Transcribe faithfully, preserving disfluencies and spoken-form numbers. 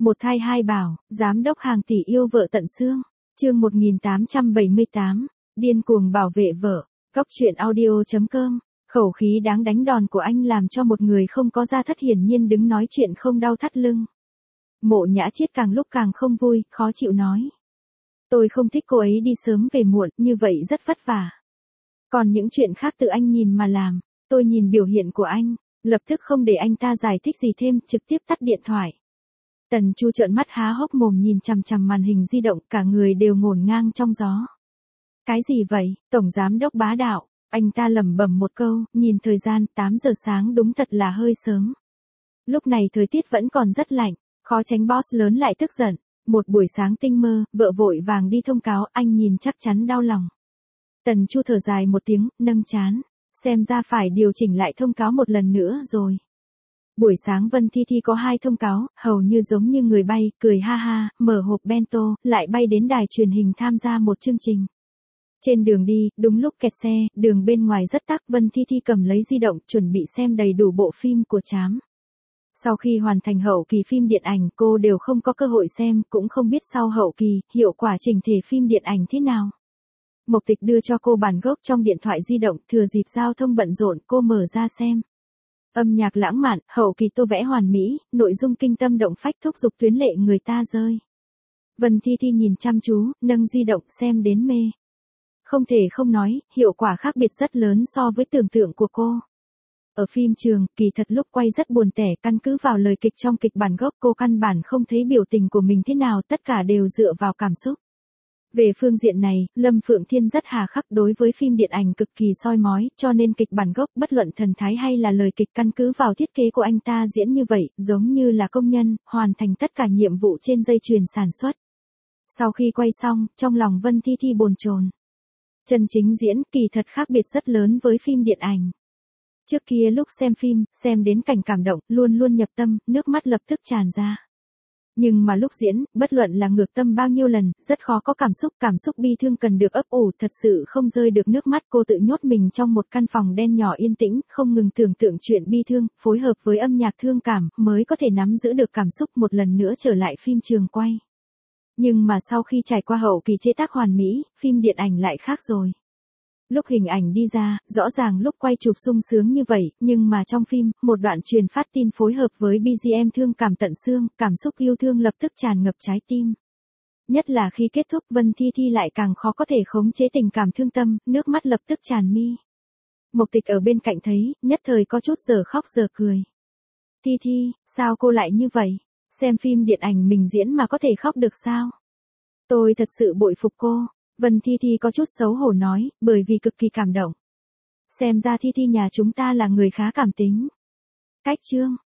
Một thai hai bảo, giám đốc hàng tỷ yêu vợ tận xương. Chương một nghìn tám trăm bảy mươi tám, điên cuồng bảo vệ vợ. Góc truyện audio chấm com. Khẩu khí đáng đánh đòn của anh làm cho một người không có gia thất hiển nhiên đứng nói chuyện không đau thắt lưng. Mộ Nhã Chiết càng lúc càng không vui, khó chịu nói. Tôi không thích cô ấy đi sớm về muộn, như vậy rất vất vả. Còn những chuyện khác tự anh nhìn mà làm. Tôi nhìn biểu hiện của anh, lập tức không để anh ta giải thích gì thêm, trực tiếp tắt điện thoại. Tần Chu trợn mắt há hốc mồm nhìn chằm chằm màn hình di động, cả người đều ngổn ngang trong gió. Cái gì vậy, tổng giám đốc bá đạo, anh ta lẩm bẩm một câu, nhìn thời gian, tám giờ sáng đúng thật là hơi sớm. Lúc này thời tiết vẫn còn rất lạnh, khó tránh boss lớn lại tức giận. Một buổi sáng tinh mơ, vợ vội vàng đi thông cáo, anh nhìn chắc chắn đau lòng. Tần Chu thở dài một tiếng, nâng trán, xem ra phải điều chỉnh lại thông cáo một lần nữa rồi. Buổi sáng Vân Thi Thi có hai thông cáo, hầu như giống như người bay, cười ha ha, mở hộp bento, lại bay đến đài truyền hình tham gia một chương trình. Trên đường đi, đúng lúc kẹt xe, đường bên ngoài rất tắc, Vân Thi Thi cầm lấy di động, chuẩn bị xem đầy đủ bộ phim của Trám. Sau khi hoàn thành hậu kỳ phim điện ảnh, cô đều không có cơ hội xem, cũng không biết sau hậu kỳ, hiệu quả chỉnh thể phim điện ảnh thế nào. Mộc Tịch đưa cho cô bản gốc trong điện thoại di động, thừa dịp giao thông bận rộn, cô mở ra xem. Âm nhạc lãng mạn, hậu kỳ tô vẽ hoàn mỹ, nội dung kinh tâm động phách, thúc giục tuyến lệ người ta rơi. Vân Thi Thi nhìn chăm chú, nâng di động xem đến mê. Không thể không nói, hiệu quả khác biệt rất lớn so với tưởng tượng của cô. Ở phim trường, kỳ thật lúc quay rất buồn tẻ, căn cứ vào lời kịch trong kịch bản gốc cô căn bản không thấy biểu tình của mình thế nào, tất cả đều dựa vào cảm xúc. Về phương diện này, Lâm Phượng Thiên rất hà khắc, đối với phim điện ảnh cực kỳ soi mói, cho nên kịch bản gốc bất luận thần thái hay là lời kịch căn cứ vào thiết kế của anh ta diễn như vậy, giống như là công nhân, hoàn thành tất cả nhiệm vụ trên dây chuyền sản xuất. Sau khi quay xong, trong lòng Vân Thi Thi bồn chồn. Chân chính diễn, kỳ thật khác biệt rất lớn với phim điện ảnh. Trước kia lúc xem phim, xem đến cảnh cảm động, luôn luôn nhập tâm, nước mắt lập tức tràn ra. Nhưng mà lúc diễn, bất luận là ngược tâm bao nhiêu lần, rất khó có cảm xúc, cảm xúc bi thương cần được ấp ủ, thật sự không rơi được nước mắt. Cô tự nhốt mình trong một căn phòng đen nhỏ yên tĩnh, không ngừng tưởng tượng chuyện bi thương, phối hợp với âm nhạc thương cảm, mới có thể nắm giữ được cảm xúc một lần nữa trở lại phim trường quay. Nhưng mà sau khi trải qua hậu kỳ chế tác hoàn mỹ, phim điện ảnh lại khác rồi. Lúc hình ảnh đi ra, rõ ràng lúc quay chụp sung sướng như vậy, nhưng mà trong phim, một đoạn truyền phát tin phối hợp với bê giê em thương cảm tận xương, cảm xúc yêu thương lập tức tràn ngập trái tim. Nhất là khi kết thúc, Vân Thi Thi lại càng khó có thể khống chế tình cảm thương tâm, nước mắt lập tức tràn mi. Mộc Tịch ở bên cạnh thấy, nhất thời có chút giờ khóc giờ cười. Thi Thi, sao cô lại như vậy? Xem phim điện ảnh mình diễn mà có thể khóc được sao? Tôi thật sự bội phục cô. Vân Thi Thi có chút xấu hổ nói, bởi vì cực kỳ cảm động. Xem ra Thi Thi nhà chúng ta là người khá cảm tính. Cách chương,